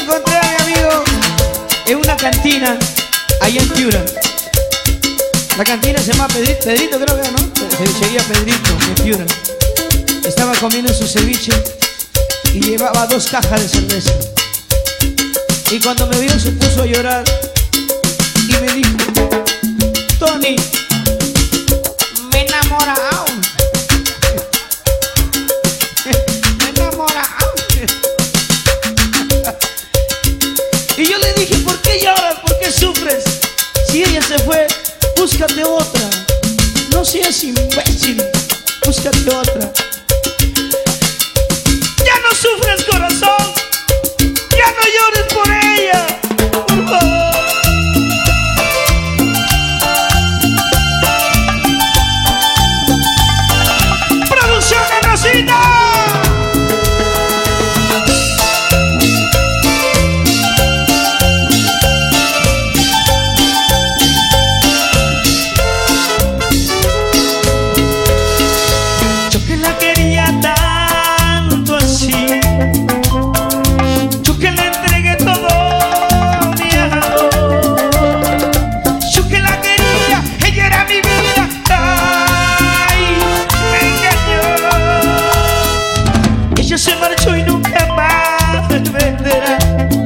encontré a mi amigo en una cantina allá en Piura. La cantina se llama Pedrito, creo que, ¿no? Cevichería Pedrito, en Piura. Estaba comiendo su ceviche y llevaba 2 cajas de cerveza. Y cuando me vio se puso a llorar y me dijo: Tony, me he enamorado. Me he enamorado. Y yo le dije: ¿por qué lloras? ¿Por qué sufres? Si ella se fue, búscate otra. No seas imbécil, búscate otra. Ya no sufres, corazón. Ya no llores por ella, por favor. ¡Producción Rosita! Yo que la quería tanto así, yo que le entregué todo mi amor, yo que la quería, ella era mi vida. Ay, me engañó. Ella se marchó y nunca más vendrá.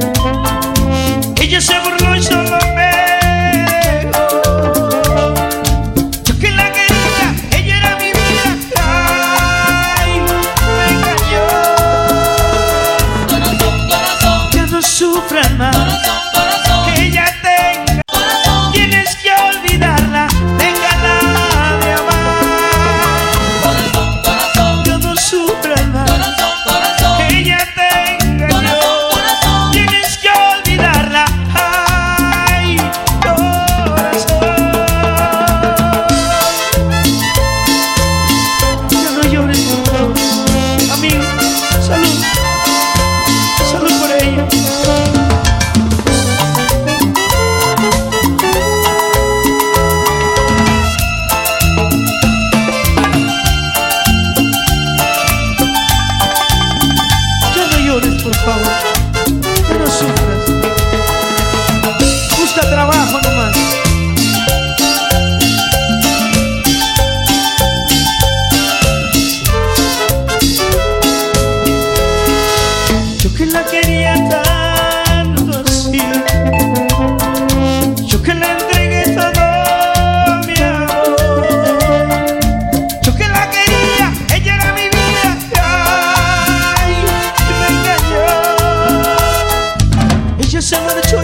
Ella se burló y solo me dejó. Yo que la quería, ella era mi vida. Ay, me engañó. Ya no sufras más, que ella tenga. Tienes que olvidarla, déjala de amar. Ya no sufras más, que ella tenga. Tienes que olvidarla. Ay, corazón. Ya no llores, por favor. Amigo, salud. Salud por ella. Ya no llores, por favor. Ya no sufras. Busca trabajo nomás. Yo que la quería tanto así, yo que le entregué todo mi amor, yo que la quería, ella era mi vida. Ay, y me engañó. Ella se marchó